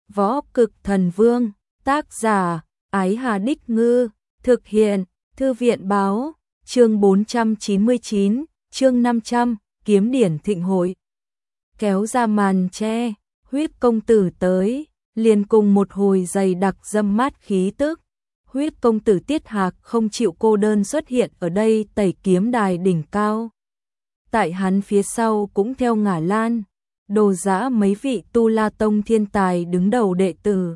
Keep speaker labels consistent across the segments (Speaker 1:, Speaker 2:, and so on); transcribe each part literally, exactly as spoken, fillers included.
Speaker 1: Võ Cực Thần Vương, tác giả, Ái Hà Đích Ngư, thực hiện, Thư viện Báo, chương bốn trăm chín mươi chín, chương năm trăm, Kiếm Điển Thịnh Hội. Kéo ra màn che, Huyết công tử tới, liền cùng một hồi dày đặc dâm mát khí tức. Huyết công tử Tiết Hạc không chịu cô đơn xuất hiện ở đây tẩy kiếm đài đỉnh cao. Tại hắn phía sau cũng theo Ngả Lan, Đồ Dã mấy vị Tu La Tông thiên tài đứng đầu đệ tử.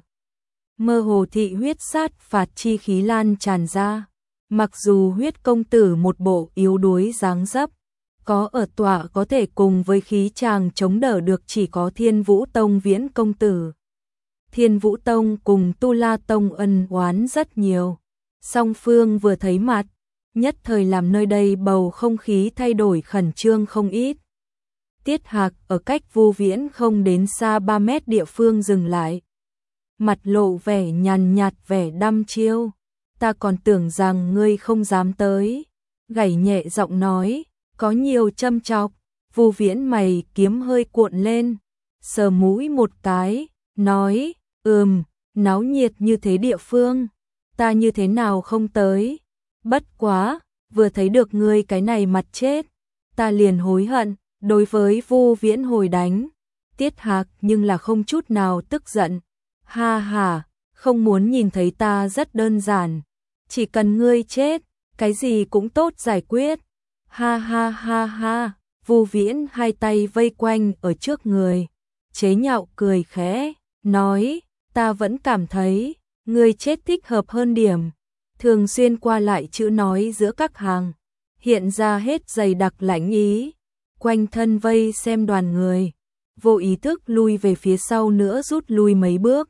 Speaker 1: Mơ hồ thị huyết sát phạt chi khí lan tràn ra. Mặc dù Huyết công tử một bộ yếu đuối dáng dấp, có ở tọa có thể cùng với khí chàng chống đỡ được chỉ có Thiên Vũ Tông Viễn công tử. Thiên Vũ Tông cùng Tu La Tông ân oán rất nhiều. Song phương vừa thấy mặt, nhất thời làm nơi đây bầu không khí thay đổi khẩn trương không ít. Tiết Hạc ở cách Vu Viễn không đến xa ba mét địa phương dừng lại. Mặt lộ vẻ nhàn nhạt vẻ đăm chiêu. Ta còn tưởng rằng ngươi không dám tới. Gảy nhẹ giọng nói, có nhiều châm chọc. Vu Viễn mày kiếm hơi cuộn lên, sờ mũi một cái, nói, ừm, náo nhiệt như thế địa phương, ta như thế nào không tới. Bất quá, vừa thấy được ngươi cái này mặt chết, ta liền hối hận. Đối với Vu Viễn hồi đánh, Tiết Hạc nhưng là không chút nào tức giận. Ha ha, không muốn nhìn thấy ta rất đơn giản. Chỉ cần ngươi chết, cái gì cũng tốt giải quyết. Ha ha ha ha, Vu Viễn hai tay vây quanh ở trước người, chế nhạo cười khẽ, nói, ta vẫn cảm thấy, ngươi chết thích hợp hơn điểm. Thường xuyên qua lại chữ nói giữa các hàng, hiện ra hết dày đặc lãnh ý. Quanh thân vây xem đoàn người, vô ý thức lui về phía sau nữa rút lui mấy bước.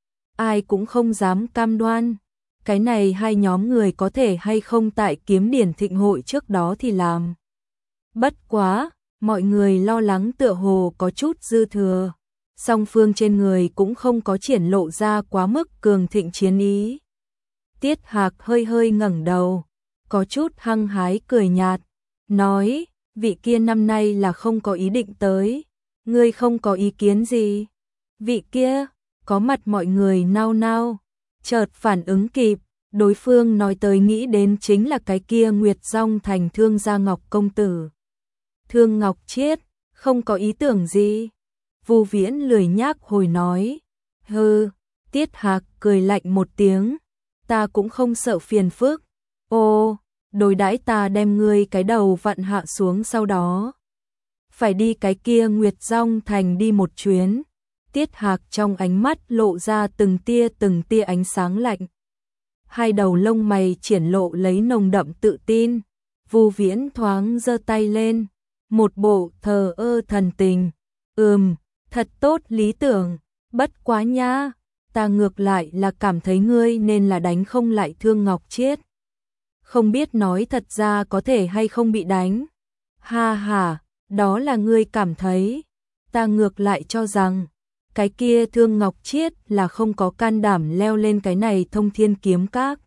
Speaker 1: Ai cũng không dám cam đoan, cái này hai nhóm người có thể hay không tại Kiếm Điển Thịnh Hội trước đó thì làm. Bất quá, mọi người lo lắng tựa hồ có chút dư thừa, song phương trên người cũng không có triển lộ ra quá mức cường thịnh chiến ý. Tiết Hạc hơi hơi ngẩng đầu, có chút hăng hái cười nhạt, nói, vị kia năm nay là không có ý định tới, ngươi không có ý kiến gì? Vị kia, có mặt mọi người nao nao, chợt phản ứng kịp, đối phương nói tới nghĩ đến chính là cái kia Nguyệt Dong Thành Thương Gia Ngọc công tử. Thương Ngọc Chiết, không có ý tưởng gì? Vu Viễn lười nhác hồi nói, hừ. Tiết Hạc cười lạnh một tiếng, ta cũng không sợ phiền phức. Ô, đối đãi ta đem ngươi cái đầu vặn hạ xuống sau đó. Phải đi cái kia Nguyệt Dong Thành đi một chuyến. Tiết Hạc trong ánh mắt lộ ra từng tia từng tia ánh sáng lạnh. Hai đầu lông mày triển lộ lấy nồng đậm tự tin. Vu Viễn thoáng giơ tay lên, một bộ thờ ơ thần tình. Ừm, thật tốt lý tưởng, bất quá nha, ta ngược lại là cảm thấy ngươi nên là đánh không lại Thương Ngọc Chiết. Không biết nói thật ra có thể hay không bị đánh. Ha ha, đó là ngươi cảm thấy. Ta ngược lại cho rằng, cái kia Thương Ngọc Chiết là không có can đảm leo lên cái này Thông Thiên Kiếm Các.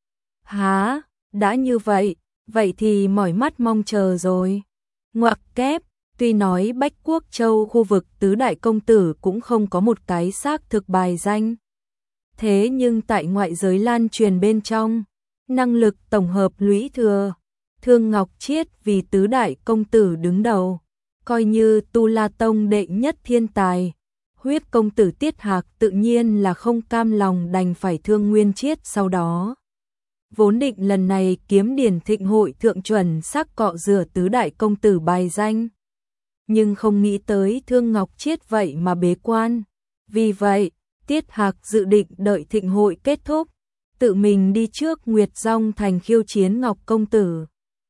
Speaker 1: Hả, đã như vậy, vậy thì mỏi mắt mong chờ rồi. Ngoặc kép, tuy nói Bách Quốc Châu khu vực tứ đại công tử cũng không có một cái xác thực bài danh. Thế nhưng tại ngoại giới lan truyền bên trong, năng lực tổng hợp lũy thừa, Thương Ngọc Chiết vì tứ đại công tử đứng đầu, coi như Tu La Tông đệ nhất thiên tài. Huyết công tử Tiết Hạc tự nhiên là không cam lòng đành phải thương Nguyên Chiết sau đó. Vốn định lần này Kiếm Điển Thịnh Hội thượng chuẩn xác cọ rửa tứ đại công tử bài danh. Nhưng không nghĩ tới Thương Ngọc Chiết vậy mà bế quan. Vì vậy, Tiết Hạc dự định đợi Thịnh Hội kết thúc, tự mình đi trước Nguyệt Dong Thành khiêu chiến Ngọc công tử.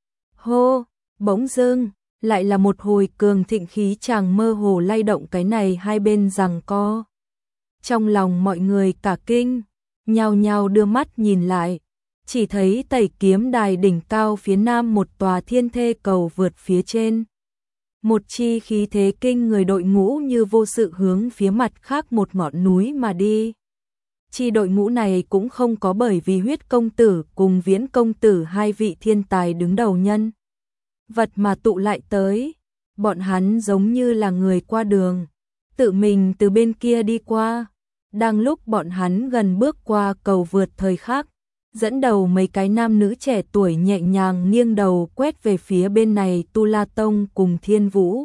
Speaker 1: Hô, bỗng dưng, lại là một hồi cường thịnh khí chàng mơ hồ lay động cái này hai bên giằng co. Trong lòng mọi người cả kinh, nhao nhao đưa mắt nhìn lại, chỉ thấy tẩy kiếm đài đỉnh cao phía nam một tòa thiên thê cầu vượt phía trên. Một chi khí thế kinh người đội ngũ như vô sự hướng phía mặt khác một ngọn núi mà đi. Chi đội ngũ này cũng không có bởi vì Huyết công tử cùng Viễn công tử hai vị thiên tài đứng đầu nhân vật mà tụ lại tới, bọn hắn giống như là người qua đường, tự mình từ bên kia đi qua, Đang lúc bọn hắn gần bước qua cầu vượt thời khắc, dẫn đầu mấy cái nam nữ trẻ tuổi nhẹ nhàng nghiêng đầu quét về phía bên này Tu La Tông cùng Thiên Vũ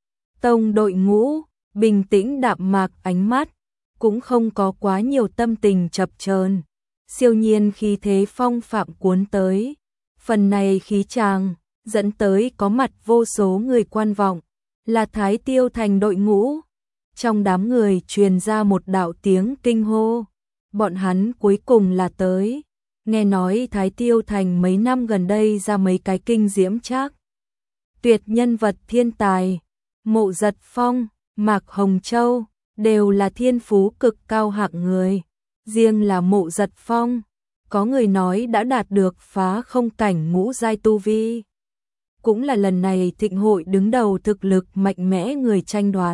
Speaker 1: Tông đội ngũ, bình tĩnh đạm mạc ánh mắt, cũng không có quá nhiều tâm tình chập chờn. Siêu nhiên khí thế phong phạm cuốn tới, phần này khí tràng dẫn tới có mặt vô số người quan vọng, là Thái Tiêu Thành đội ngũ. Trong đám người truyền ra một đạo tiếng kinh hô, bọn hắn cuối cùng là tới. Nghe nói Thái Tiêu Thành mấy năm gần đây ra mấy cái kinh diễm trác tuyệt nhân vật thiên tài, Mộ Giật Phong, Mạc Hồng Châu, đều là thiên phú cực cao hạng người. Riêng là Mộ Giật Phong, có người nói đã đạt được phá không cảnh ngũ giai tu vi. Cũng là lần này thịnh hội đứng đầu thực lực mạnh mẽ người tranh đoạt.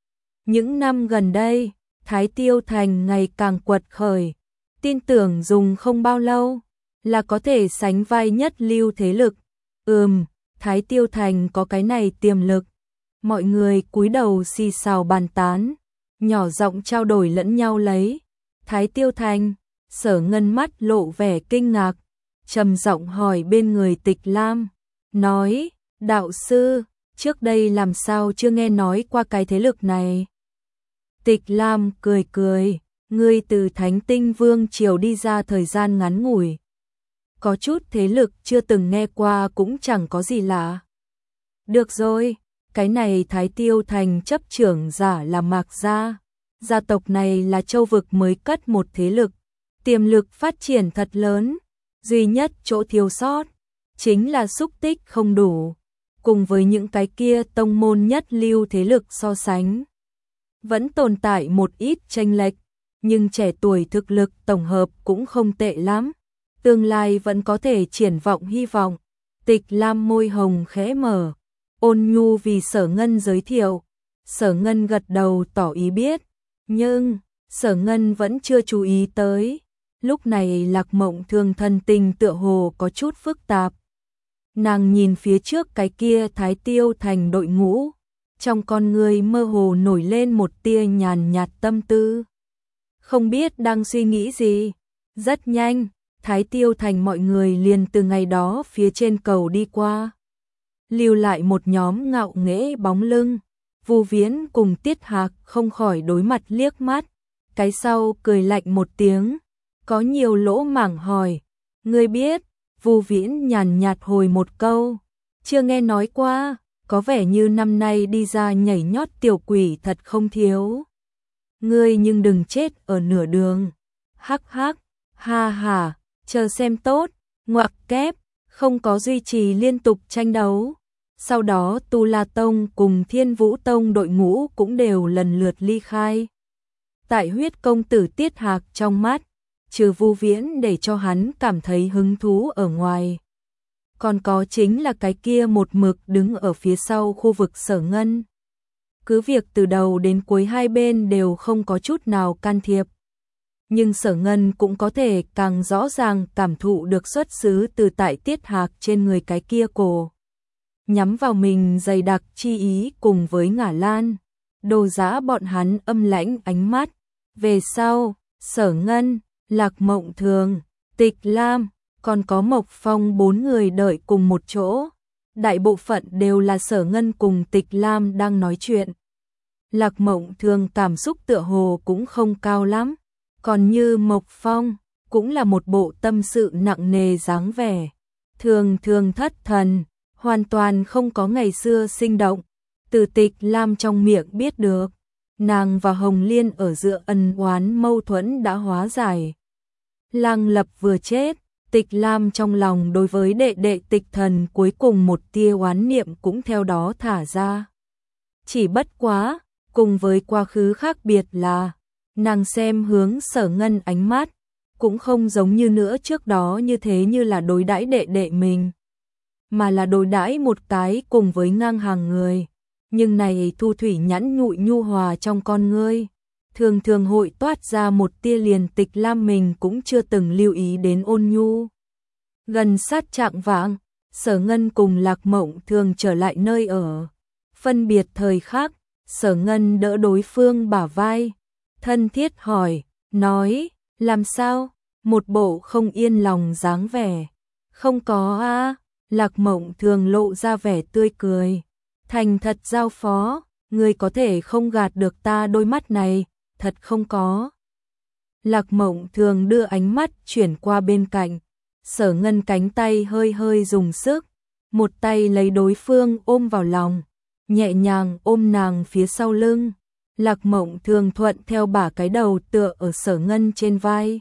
Speaker 1: Những năm gần đây, Thái Tiêu Thành ngày càng quật khởi, tin tưởng dùng không bao lâu là có thể sánh vai nhất lưu thế lực. Ừm, Thái Tiêu Thành có cái này tiềm lực. Mọi người cúi đầu xì xào bàn tán, nhỏ giọng trao đổi lẫn nhau lấy. Thái Tiêu Thành, Sở Ngân mắt lộ vẻ kinh ngạc, trầm giọng hỏi bên người Tịch Lam, nói, đạo sư, trước đây làm sao chưa nghe nói qua cái thế lực này. Tịch Lam cười cười, ngươi từ Thánh Tinh Vương Triều đi ra thời gian ngắn ngủi. Có chút thế lực chưa từng nghe qua cũng chẳng có gì lạ. Được rồi, cái này Thái Tiêu Thành chấp trưởng giả là Mạc Gia. Gia tộc này là châu vực mới cất một thế lực, tiềm lực phát triển thật lớn. Duy nhất chỗ thiếu sót chính là xúc tích không đủ, cùng với những cái kia tông môn nhất lưu thế lực so sánh. Vẫn tồn tại một ít chênh lệch, nhưng trẻ tuổi thực lực tổng hợp cũng không tệ lắm. Tương lai vẫn có thể triển vọng hy vọng. Tịch Lam môi hồng khẽ mở, ôn nhu vì Sở Ngân giới thiệu. Sở Ngân gật đầu tỏ ý biết, nhưng Sở Ngân vẫn chưa chú ý tới. Lúc này Lạc Mộng Thường thần tình tựa hồ có chút phức tạp. Nàng nhìn phía trước cái kia Thái Tiêu Thành đội ngũ, trong con người mơ hồ nổi lên một tia nhàn nhạt tâm tư. Không biết đang suy nghĩ gì. Rất nhanh, Thái Tiêu Thành mọi người liền từ ngày đó phía trên cầu đi qua. Lưu lại một nhóm ngạo nghễ bóng lưng. Vu Viễn cùng Tiết Hạc không khỏi đối mặt liếc mắt. Cái sau cười lạnh một tiếng, có nhiều lỗ mảng hỏi, ngươi biết? Vu Viễn nhàn nhạt hồi một câu, chưa nghe nói qua, có vẻ như năm nay đi ra nhảy nhót tiểu quỷ thật không thiếu. Ngươi nhưng đừng chết ở nửa đường. Hắc hắc, ha ha, chờ xem tốt. Ngoặc kép, không có duy trì liên tục tranh đấu. Sau đó Tu La Tông cùng Thiên Vũ Tông đội ngũ cũng đều lần lượt ly khai. Tại Huyết công tử Tiết Hạc trong mắt, trừ Vu Viễn để cho hắn cảm thấy hứng thú ở ngoài, còn có chính là cái kia một mực đứng ở phía sau khu vực Sở Ngân. Cứ việc từ đầu đến cuối hai bên đều không có chút nào can thiệp, nhưng Sở Ngân cũng có thể càng rõ ràng cảm thụ được xuất xứ từ tại Tiết Hạc trên người cái kia cổ nhắm vào mình dày đặc chi ý cùng với Ngả Lan. Đồ Giã bọn hắn âm lãnh ánh mắt. Về sau, Sở Ngân, Lạc Mộng Thường, Tịch Lam, còn có Mộc Phong bốn người đợi cùng một chỗ. Đại bộ phận đều là Sở Ngân cùng Tịch Lam đang nói chuyện. Lạc Mộng Thường cảm xúc tựa hồ cũng không cao lắm, còn như Mộc Phong cũng là một bộ tâm sự nặng nề dáng vẻ, thường thường thất thần, hoàn toàn không có ngày xưa sinh động. Từ Tịch Lam trong miệng biết được, nàng và Hồng Liên ở giữa ân oán mâu thuẫn đã hóa giải. Lăng Lập vừa chết, Tịch Lam trong lòng đối với đệ đệ Tịch Thần cuối cùng một tia oán niệm cũng theo đó thả ra. Chỉ bất quá, cùng với quá khứ khác biệt là, nàng xem hướng Sở Ngân ánh mắt, cũng không giống như nữa trước đó như thế như là đối đãi đệ đệ mình, mà là đối đãi một cái cùng với ngang hàng người. Nhưng này thu thủy nhãn nhụi nhu hòa trong con ngươi, thường thường hội toát ra một tia liền Tịch Lam mình cũng chưa từng lưu ý đến ôn nhu. Gần sát trạng vạng, Sở Ngân cùng Lạc Mộng Thường trở lại nơi ở. Phân biệt thời khắc, Sở Ngân đỡ đối phương bả vai, thân thiết hỏi, nói, làm sao? Một bộ không yên lòng dáng vẻ. Không có a. Lạc Mộng Thường lộ ra vẻ tươi cười. Thành thật giao phó, ngươi có thể không gạt được ta đôi mắt này, thật không có. Lạc Mộng Thường đưa ánh mắt chuyển qua bên cạnh. Sở Ngân cánh tay hơi hơi dùng sức, một tay lấy đối phương ôm vào lòng, nhẹ nhàng ôm nàng phía sau lưng. Lạc Mộng Thường thuận theo bả cái đầu tựa ở Sở Ngân trên vai,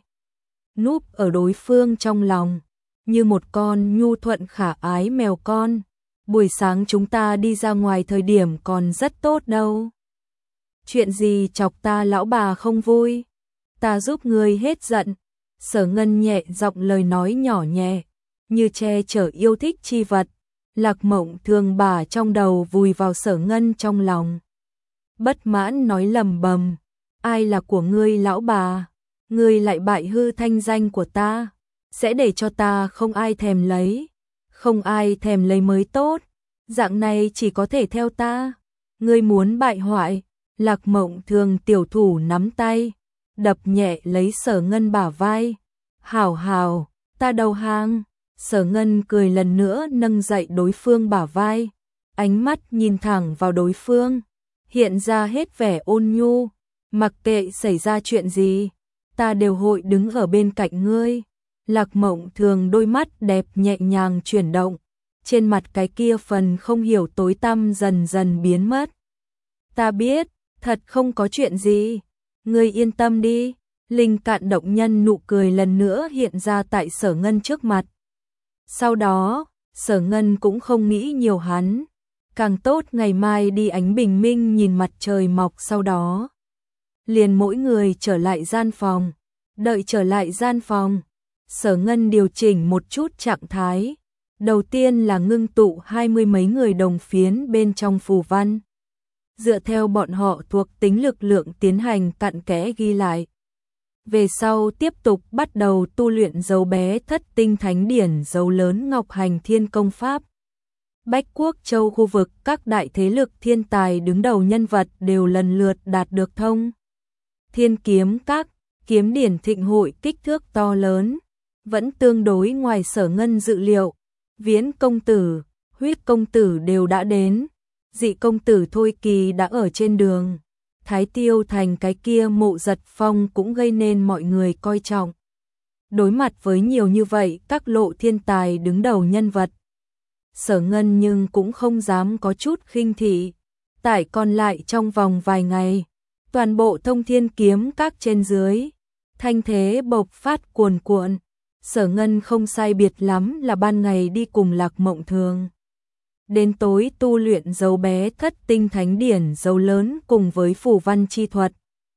Speaker 1: núp ở đối phương trong lòng, như một con nhu thuận khả ái mèo con. Buổi sáng chúng ta đi ra ngoài thời điểm còn rất tốt đâu. Chuyện gì chọc ta lão bà không vui? Ta giúp ngươi hết giận. Sở Ngân nhẹ giọng lời nói nhỏ nhẹ, như che chở yêu thích chi vật. Lạc Mộng Thường bà trong đầu vùi vào Sở Ngân trong lòng. Bất mãn nói lầm bầm, ai là của ngươi lão bà? Ngươi lại bại hư thanh danh của ta, sẽ để cho ta không ai thèm lấy. Không ai thèm lấy mới tốt, dạng này chỉ có thể theo ta. Ngươi muốn bại hoại. Lạc Mộng Thường tiểu thủ nắm tay, đập nhẹ lấy Sở Ngân bả vai. Hảo hảo, ta đầu hàng. Sở Ngân cười lần nữa nâng dậy đối phương bả vai, ánh mắt nhìn thẳng vào đối phương, hiện ra hết vẻ ôn nhu. Mặc kệ xảy ra chuyện gì, ta đều hội đứng ở bên cạnh ngươi. Lạc Mộng Thường đôi mắt đẹp nhẹ nhàng chuyển động, trên mặt cái kia phần không hiểu tối tăm dần dần biến mất. Ta biết, thật không có chuyện gì, ngươi yên tâm đi. Linh cạn động nhân nụ cười lần nữa hiện ra tại Sở Ngân trước mặt. Sau đó, Sở Ngân cũng không nghĩ nhiều hắn, càng tốt ngày mai đi ánh bình minh nhìn mặt trời mọc. Sau đó, liền mỗi người trở lại gian phòng. Đợi trở lại gian phòng, Sở Ngân điều chỉnh một chút trạng thái. Đầu tiên là ngưng tụ hai mươi mấy người đồng phiến bên trong phù văn, dựa theo bọn họ thuộc tính lực lượng tiến hành cặn kẽ ghi lại. Về sau tiếp tục bắt đầu tu luyện dấu bé thất tinh thánh điển dấu lớn Ngọc Hành Thiên Công Pháp. Bách Quốc Châu khu vực các đại thế lực thiên tài đứng đầu nhân vật đều lần lượt đạt được thông thiên kiếm các. Kiếm điển thịnh hội kích thước to lớn, vẫn tương đối ngoài Sở Ngân dự liệu. Viễn công tử, Huyết công tử đều đã đến, Dị công tử Thôi Kỳ đã ở trên đường. Thái Tiêu Thành cái kia Mộ Giật Phong cũng gây nên mọi người coi trọng. Đối mặt với nhiều như vậy các lộ thiên tài đứng đầu nhân vật, Sở Ngân nhưng cũng không dám có chút khinh thị. Tại còn lại trong vòng vài ngày, toàn bộ thông thiên kiếm các trên dưới, thanh thế bộc phát cuồn cuộn. Sở Ngân không sai biệt lắm là ban ngày đi cùng Lạc Mộng Thường, đến tối tu luyện dấu bé thất tinh thánh điển dấu lớn cùng với phù văn chi thuật.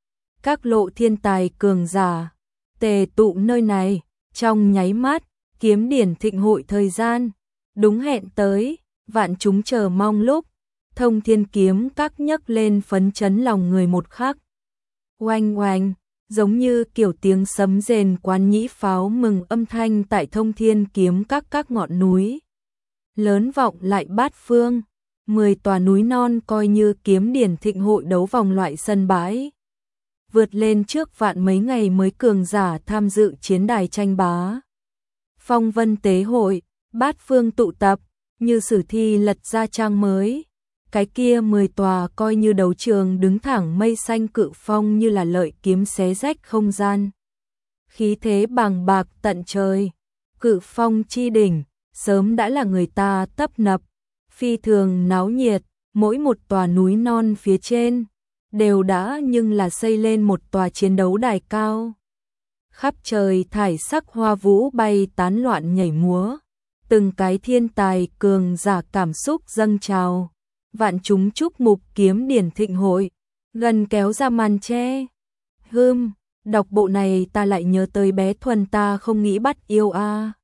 Speaker 1: Các lộ thiên tài cường giả tề tụ nơi này, trong nháy mắt, kiếm điển thịnh hội thời gian đúng hẹn tới, vạn chúng chờ mong lúc. Thông thiên kiếm các nhấc lên phấn chấn lòng người một khắc. Oanh oanh, giống như kiểu tiếng sấm rền quán nhĩ pháo mừng âm thanh tại thông thiên kiếm các các ngọn núi lớn vọng lại bát phương. Mười tòa núi non coi như kiếm điển thịnh hội đấu vòng loại sân bãi, vượt lên trước vạn mấy ngày mới cường giả tham dự chiến đài tranh bá. Phong vân tế hội, bát phương tụ tập, như sử thi lật ra trang mới. Cái kia mười tòa coi như đấu trường đứng thẳng mây xanh cự phong như là lợi kiếm xé rách không gian. Khí thế bàng bạc tận trời, cự phong chi đỉnh, sớm đã là người ta tấp nập, phi thường náo nhiệt. Mỗi một tòa núi non phía trên đều đã nhưng là xây lên một tòa chiến đấu đài cao. Khắp trời thải sắc hoa vũ bay tán loạn nhảy múa, từng cái thiên tài cường giả cảm xúc dâng trào. Vạn chúng chúc mục kiếm điển thịnh hội gần kéo ra màn che. Hừm, đọc bộ này ta lại nhớ tới bé Thuần ta không nghĩ bắt yêu a.